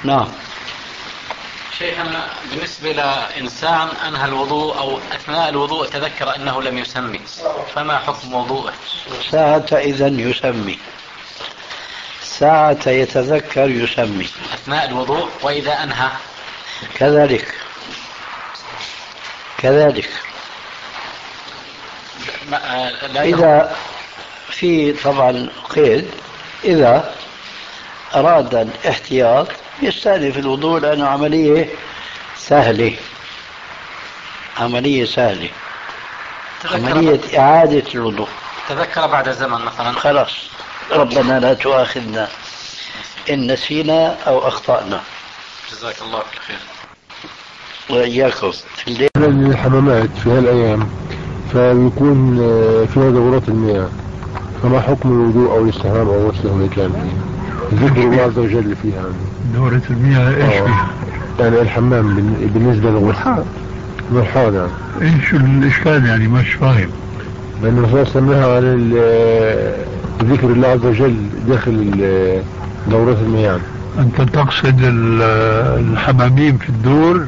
نعم. شيخنا، بالنسبة لإنسان أنهى الوضوء أو أثناء الوضوء تذكر أنه لم يسمي، فما حكم وضوءه؟ ساعة إذن يسمي، ساعة يتذكر يسمي أثناء الوضوء، وإذا أنهى كذلك. إذا في طبعا قيد، إذا أراد الاحتياط يستأنف الوضوء لأنه عملية سهلة، عملية إعادة الوضوء. تذكر بعد زمن مثلا، خلاص، ربنا لا تؤاخذنا إن نسينا أو أخطأنا. جزاك الله خير. وإياكم. في الليل الحمامات في هالأيام فيكون فيها دورات المياه، فما حكم الوضوء أو الاستحمام أو غسله إذا كان ذكر الله عز وجل فيها؟ دورة المياه إيش فيها؟ يعني الحمام بالنسبة للغسل مرحاض يعني. إيش الإشكال يعني؟ مش فاهم. لأن الرسول سماها على ذكر الله عز وجل داخل دورات المياه. أنت تقصد الحمامين في الدور؟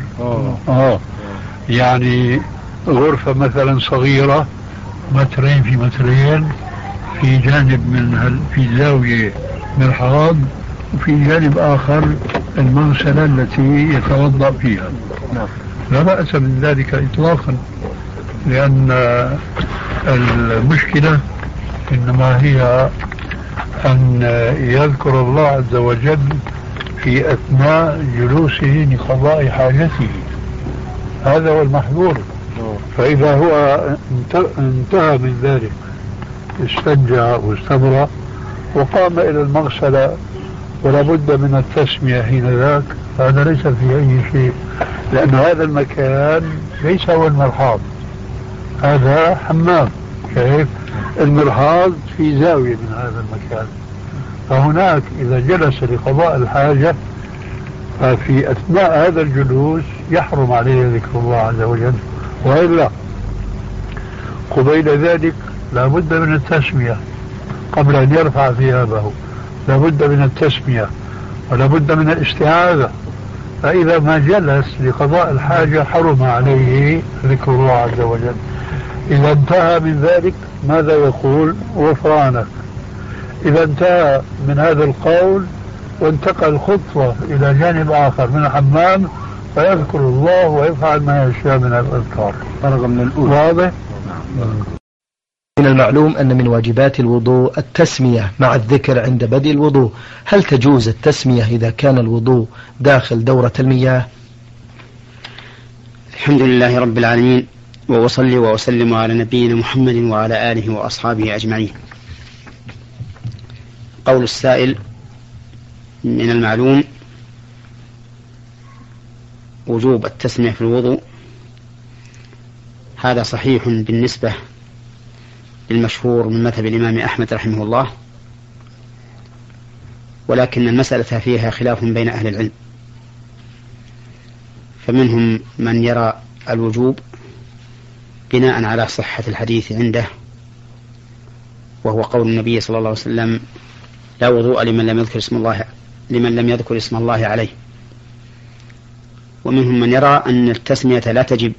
يعني غرفة مثلا صغيرة مترين في مترين، في جانب في زاوية مرحاض، وفي جانب آخر المغسلة التي يتوضأ فيها. لا بأس من ذلك إطلاقا، لأن المشكلة إنما هي أن يذكر الله عز وجل في أثناء جلوسه لقضاء حاجته، هذا هو المحظور. فإذا هو انتهى من ذلك، استنجى واستبرأ وقام إلى المغسلة ولا بد من التسمية حين ذاك، هذا ليس فيه أي شيء، لأن هذا المكان ليس هو المرحاض، هذا حمام. كيف؟ المرحاض في زاوية من هذا المكان، فهناك إذا جلس لقضاء الحاجة ففي أثناء هذا الجلوس يحرم عليه ذكر الله عز وجل، وإلا قبيل ذلك لا بد من التسمية قبل أن يرفع ثيابه، لا بد من التسمية ولا بد من الاستعاذة. فإذا ما جلس لقضاء الحاجة حرم عليه ذكر الله عز وجل. إذا انتهى من ذلك ماذا يقول؟ غفرانك. إذا انتهى من هذا القول وانتقل خطوة إلى جانب آخر من الحمام فيذكر الله ويفعل ما يشاء من الأذكار. واضح؟ من المعلوم أن من واجبات الوضوء التسمية مع الذكر عند بدء الوضوء، هل تجوز التسمية إذا كان الوضوء داخل دورة المياه؟ الحمد لله رب العالمين، وأصلي وأسلم على نبينا محمد وعلى آله وأصحابه أجمعين. قول السائل: من المعلوم وجوب التسمية في الوضوء، هذا صحيح بالنسبة للمشهور من مذهب الإمام أحمد رحمه الله، ولكن المسألة فيها خلاف بين أهل العلم، فمنهم من يرى الوجوب بناء على صحة الحديث عنده، وهو قول النبي صلى الله عليه وسلم: لا وضوء لمن لم يذكر اسم الله عليه. ومنهم من يرى أن التسمية لا تجب،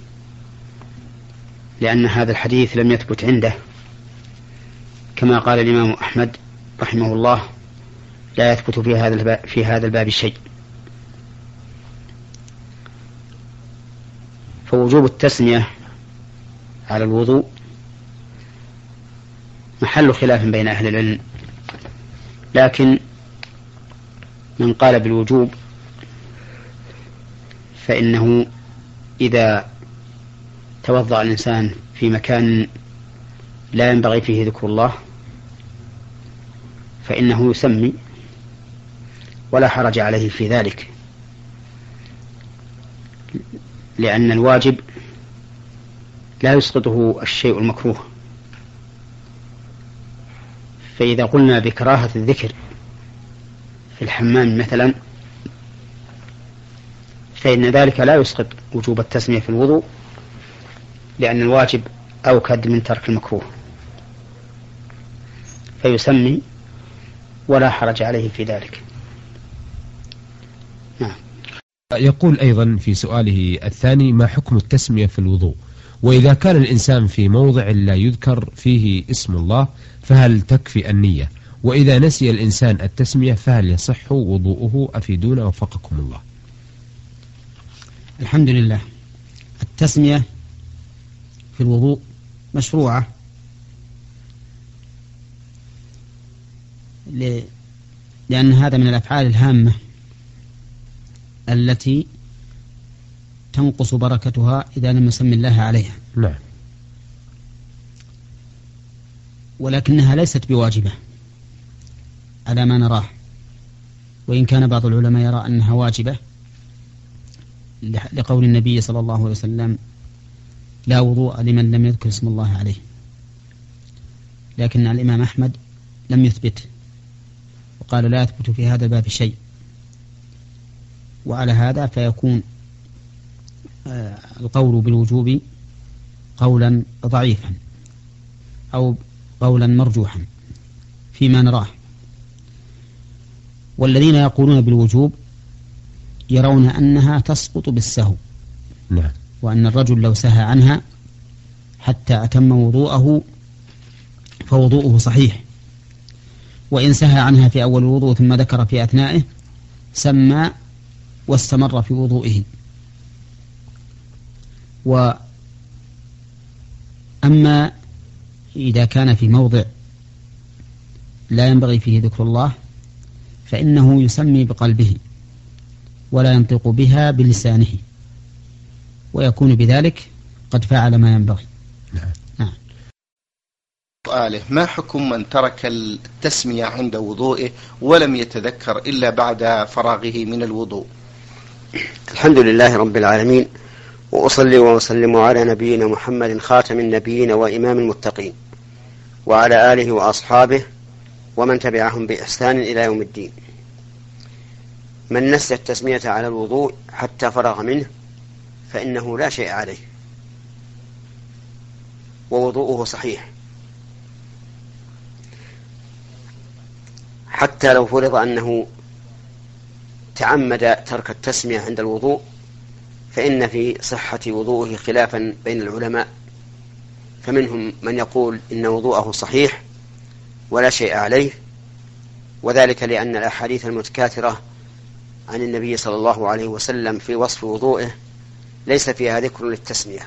لأن هذا الحديث لم يثبت عنده، كما قال الإمام أحمد رحمه الله: لا يثبت في هذا الباب شيء. فوجوب التسمية على الوضوء محل خلاف بين أهل العلم، لكن من قال بالوجوب فإنه إذا توضأ الإنسان في مكان لا ينبغي فيه ذكر الله فإنه يسمي ولا حرج عليه في ذلك، لأن الواجب لا يسقطه الشيء المكروه. فإذا قلنا بكراهة الذكر في الحمام مثلا فإن ذلك لا يسقط وجوب التسمية في الوضوء، لأن الواجب أوكد من ترك المكروه، فيسمي ولا حرج عليه في ذلك. نعم. يقول أيضا في سؤاله الثاني: ما حكم التسمية في الوضوء؟ وإذا كان الإنسان في موضع لا يذكر فيه اسم الله فهل تكفي النية؟ وإذا نسي الإنسان التسمية فهل يصح وضوءه؟ أفيدونا وفقكم الله. الحمد لله. التسمية في الوضوء مشروعة لأن هذا من الأفعال الهامة التي تنقص بركتها إذا لم يسمي الله عليها. نعم. ولكنها ليست بواجبة على ما نراه، وإن كان بعض العلماء يرى أنها واجبة لقول النبي صلى الله عليه وسلم: لا وضوء لمن لم يذكر اسم الله عليه. لكن الإمام أحمد لم يثبت وقال لا يثبت في هذا الباب شيء، وعلى هذا فيكون القول بالوجوب قولا ضعيفا أو قولا مرجوحا فيما نراه. والذين يقولون بالوجوب يرون أنها تسقط بالسهو. نعم. وأن الرجل لو سهى عنها حتى أتم وضوءه فوضوءه صحيح، وإن سهى عنها في أول الوضوء ثم ذكر في أثنائه سمى واستمر في وضوئه. وأما إذا كان في موضع لا ينبغي فيه ذكر الله فإنه يسمي بقلبه ولا ينطق بها بلسانه، ويكون بذلك قد فعل ما ينبغي. نعم. سؤاله: ما حكم من ترك التسمية عند وضوئه ولم يتذكر إلا بعد فراغه من الوضوء؟ الحمد لله رب العالمين، وأصلي وأسلم على نبينا محمد خاتم النبيين وإمام المتقين، وعلى آله وأصحابه ومن تبعهم بإحسان إلى يوم الدين. من نسي التسمية على الوضوء حتى فرغ منه فإنه لا شيء عليه ووضوءه صحيح، حتى لو فرض أنه تعمد ترك التسمية عند الوضوء فإن في صحة وضوءه خلافا بين العلماء، فمنهم من يقول إن وضوءه صحيح ولا شيء عليه، وذلك لأن الأحاديث المتكاثرة عن النبي صلى الله عليه وسلم في وصف وضوءه ليس فيها ذكر للتسمية.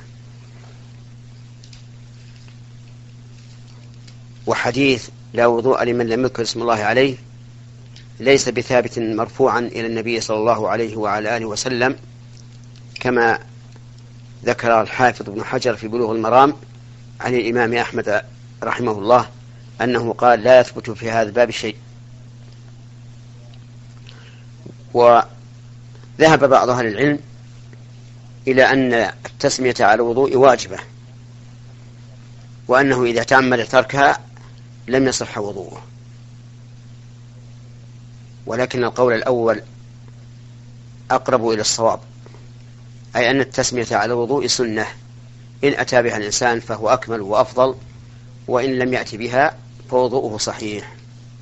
وحديث لا وضوء لمن لم يذكر اسم الله عليه ليس بثابت مرفوعا إلى النبي صلى الله عليه وعلى آله وسلم، كما ذكر الحافظ ابن حجر في بلوغ المرام عن الإمام أحمد رحمه الله أنه قال لا يثبت في هذا الباب شيء. وذهب بعض أهل العلم إلى أن التسمية على الوضوء واجبة، وأنه إذا تعمد تركها لم يصح وضوءه. ولكن القول الأول أقرب إلى الصواب، أي أن التسمية على الوضوء سنة، إن أتى بها الإنسان فهو أكمل وأفضل، وإن لم يأتي بها فوضوءه صحيح.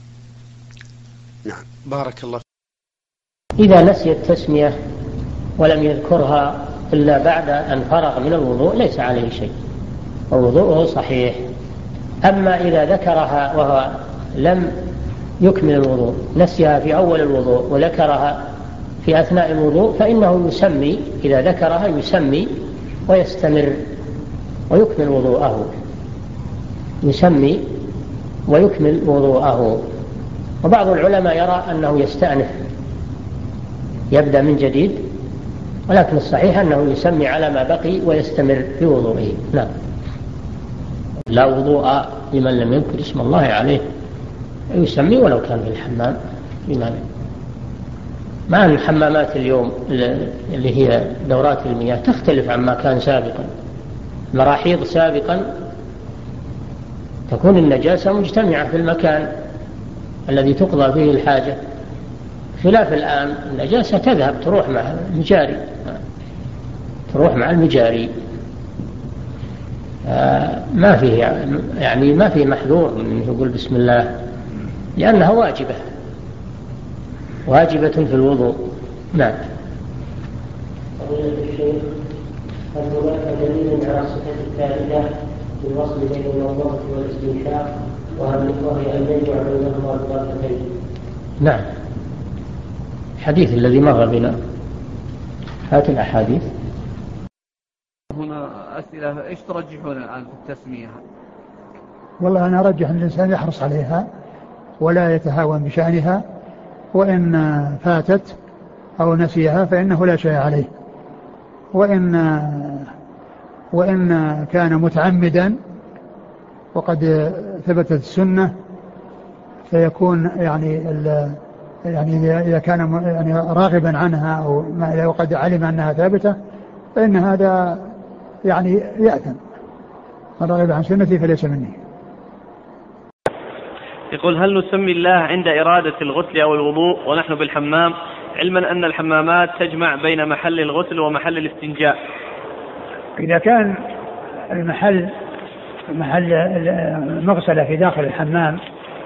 نعم. بارك الله. إذا نسي التسمية ولم يذكرها إلا بعد أن فرغ من الوضوء ليس عليه شيء ووضوءه صحيح. أما إذا ذكرها وهو لم يكمل الوضوء، نسيها في أول الوضوء وذكرها في أثناء الوضوء، فإنه يسمي، إذا ذكرها يسمي ويستمر ويكمل وضوءه، يسمي ويكمل وضوءه. وبعض العلماء يرى أنه يستأنف يبدأ من جديد، ولكن الصحيح أنه يسمي على ما بقي ويستمر في وضوءه. نعم. لا وضوء لمن لم يذكر اسم الله عليه، يسمي ولو كان في الحمام. لماذا؟ مع أن الحمامات اليوم اللي هي دورات المياه تختلف عما كان سابقا. مراحيض سابقا تكون النجاسة مجتمعة في المكان الذي تقضى فيه الحاجة، خلاف الآن النجاسة تذهب تروح مع المجاري، تروح مع المجاري. ما فيه يعني ما فيه محذور من يقول بسم الله، لأنها واجبة في الوضوء. نعم. فضيلة الشيخ، هل هناك دليل على صفة الفائدة في الوصل بين الموضوع والاستنشاق وهي أن يجمع بينهما الضابطين؟ نعم. الحديث الذي مر بنا، هات الأحاديث. هنا أسئلة، إيش ترجحون الآن في التسمية؟ والله أنا أرجح أن الإنسان يحرص عليها ولا يتهاون بشأنها، وإن فاتت أو نسيها فإنه لا شيء عليه، وإن كان متعمدا وقد ثبتت السنة فيكون يعني إذا كان يعني راغبا عنها أو وقد علم أنها ثابتة فإن هذا يعني يأثم. من رغب عن سنتي فليس مني. يقول: هل نسمي الله عند إرادة الغسل أو الوضوء ونحن بالحمام، علما أن الحمامات تجمع بين محل الغسل ومحل الاستنجاء؟ إذا كان محل المغسلة في داخل الحمام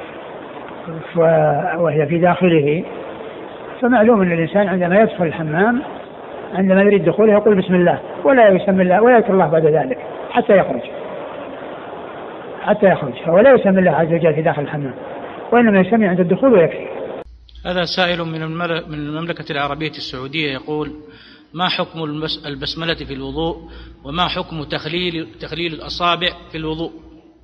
وهي في داخله، فمعلوم أن الإنسان عندما يدخل الحمام عندما يريد دخوله يقول بسم الله ولا يسمي الله ولا يذكر الله بعد ذلك حتى يخرج، ولا يسمي الله عز وجل في داخل الحمام، وإنما يسمي عند الدخول ويكفي. هذا سائل من المملكة العربية السعودية يقول: ما حكم البسملة في الوضوء، وما حكم تخليل الأصابع في الوضوء؟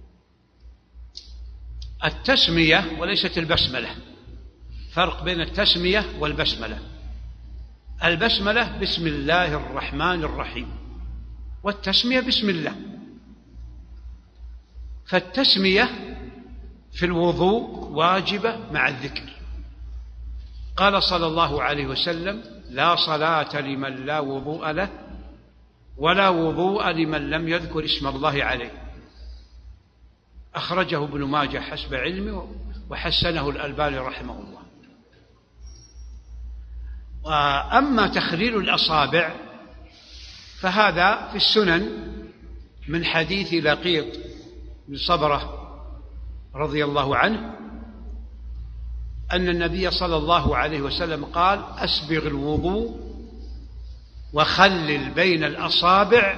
التسمية وليست البسملة، فرق بين التسمية والبسملة. البسملة بسم الله الرحمن الرحيم، والتسمية بسم الله. فالتسمية في الوضوء واجبة مع الذكر. قال صلى الله عليه وسلم: لا صلاة لمن لا وضوء له، ولا وضوء لمن لم يذكر اسم الله عليه. أخرجه ابن ماجه حسب علمه وحسنه الألباني رحمه الله. وأما تخليل الأصابع فهذا في السنن من حديث لقيط بن صبرة رضي الله عنه أن النبي صلى الله عليه وسلم قال: أسبغ الوضوء وخلل بين الأصابع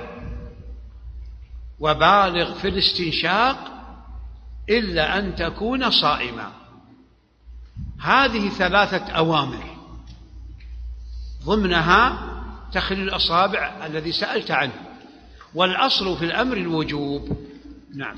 وبالغ في الاستنشاق إلا أن تكون صائما. هذه 3 أوامر ضمنها تخليل الأصابع الذي سألت عنه، والأصل في الأمر الوجوب. نعم.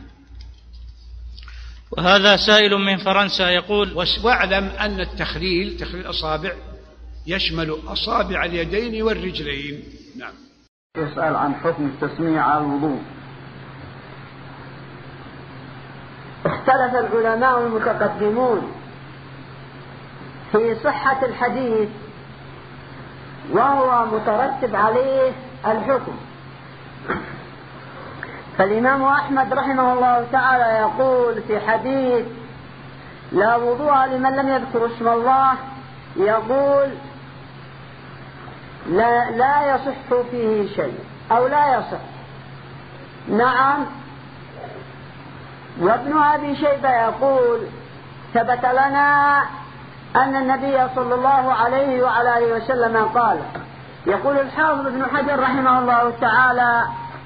وهذا سائل من فرنسا يقول: واعلم أن تخليل الأصابع يشمل أصابع اليدين والرجلين. نعم. يسأل عن حكم التسمية على الوضوء. اختلف العلماء المتقدمون في صحة الحديث وهو مترتب عليه الحكم. فالإمام أحمد رحمه الله تعالى يقول في حديث لا وضوء لمن لم يذكر اسم الله، يقول لا يصح فيه شيء أو لا يصح. نعم. وابن أبي شيبة يقول ثبت لنا أن النبي صلى الله عليه وعلى آله وسلم قال. يقول الحافظ ابن حجر رحمه الله تعالى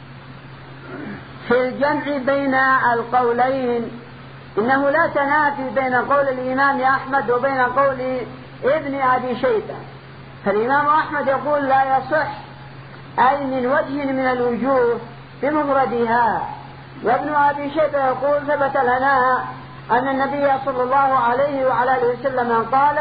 في الجمع بين القولين إنه لا تنافي بين قول الإمام أحمد وبين قول ابن أبي شيبة. فالإمام أحمد يقول لا يصح، أي من وجه من الوجوه بمفردها. وابن أبي شيبة يقول ثبت لنا أن النبي صلى الله عليه وعلى آله وسلم قال،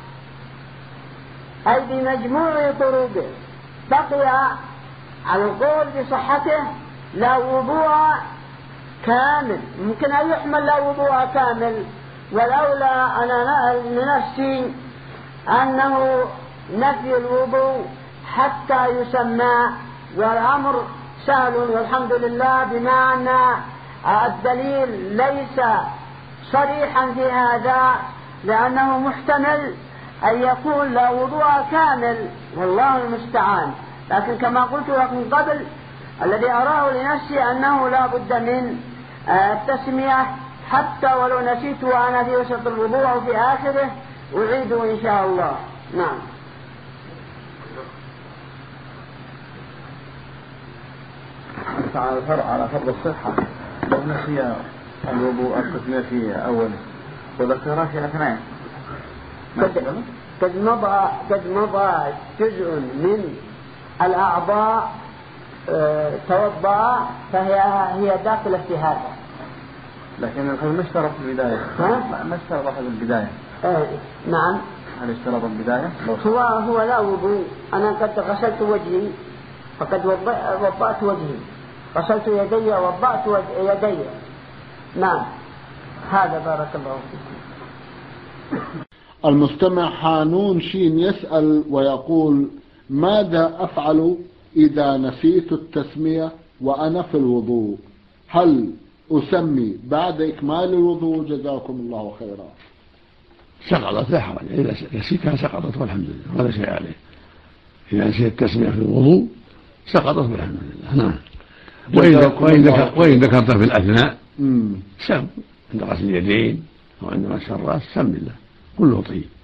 أي بمجموع طرقه. بقي على القول بصحته لا وضوء كامل، ممكن أن يحمل لا وضوء كامل، ولولا أنا لنفسي أنه نفي الوضوء حتى يسمى، والأمر سهل والحمد لله، بما أن الدليل ليس صريحا في هذا، لأنه محتمل أن يكون لا وضوء كامل، والله المستعان. لكن كما قلت لكم قبل، الذي أراه لنفسي أنه لا بد من التسمية، حتى ولو نسيت وأنا في وسط الوضوء أو في آخره أعيده إن شاء الله. نعم. على فرض الصحة لو نسي الوضوء التسمية في أوله وذكرها في أثناء قد مضى جزء من الأعضاء توضأ فهي داخلة في هذا. لكن الخير ما اشترط في البداية. ما اشترط في البداية. نعم. هل اشترط البداية؟ هو لا وضوء. أنا قد غسلت وجهي فقد وضأت وجهي، غسلت يدي ووضأت يدي. نعم هذا بارك الله فيكم. المستمع حانون شين يسأل ويقول: ماذا أفعل إذا نسيت التسمية وأنا في الوضوء؟ هل أسمي بعد إكمال الوضوء؟ جزاكم الله خيرا. سقطت لا حرج، إذا نسيتها سقطت والحمد لله ولا شيء عليه. إذا نسيت التسمية في الوضوء سقطت والحمد لله. نعم. وإن ذكرتها في الأثناء سم عند غسل اليدين أو عند مسح الرأس سم الله كله طيب.